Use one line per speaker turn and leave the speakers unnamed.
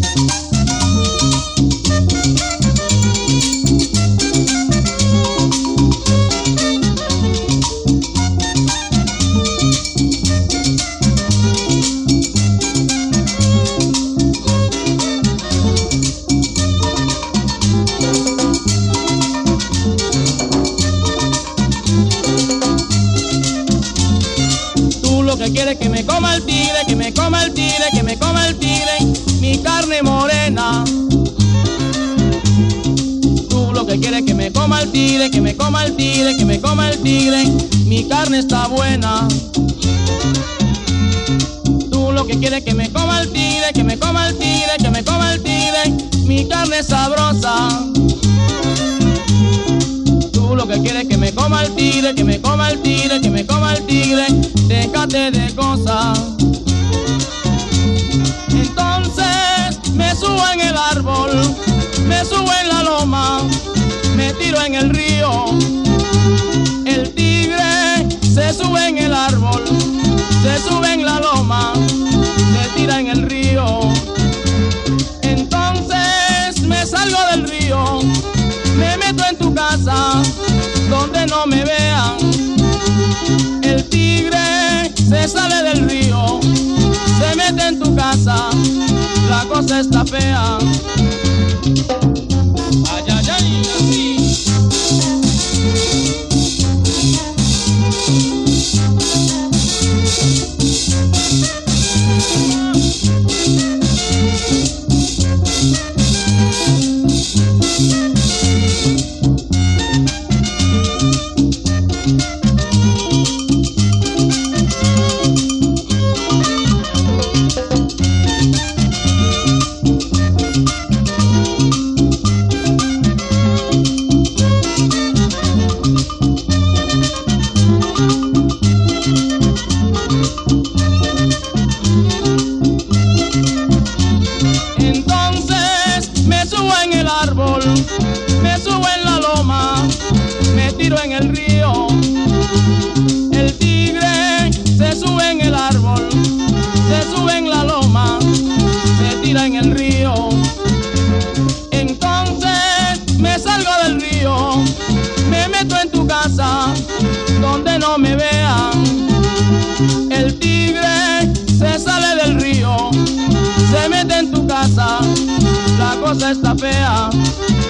Quiere que me coma el tigre, que me coma el tigre, que me coma el tigre, mi carne morena. Tú lo que quieres que me coma el tigre, que me coma el tigre, que me coma el tigre, mi carne está buena. Tú lo que quieres que me coma el tigre, que me coma el tigre, que me coma el tigre, mi carne es sabrosa. Tú lo que quieres que me coma el tigre, que me coma el tigre, que me coma el tigre, déjate de cosas. Entonces me subo en el árbol, me subo en la loma, me tiro en el río. El tigre se sube en el árbol, se sube en la loma, se tira en el río. Entonces me salgo del río, me meto en tu casa, donde no me vean. El tigre se sale del río, se mete en tu casa, la cosa está fea. Ay, ay, ay, así. Me subo en la loma, me tiro en el río. El tigre se sube en el árbol, se sube en la loma, se tira en el río. Entonces me salgo del río, me meto en tu casa, donde no me vean. El tigre se sale del río, se mete en tu casa, la cosa está fea.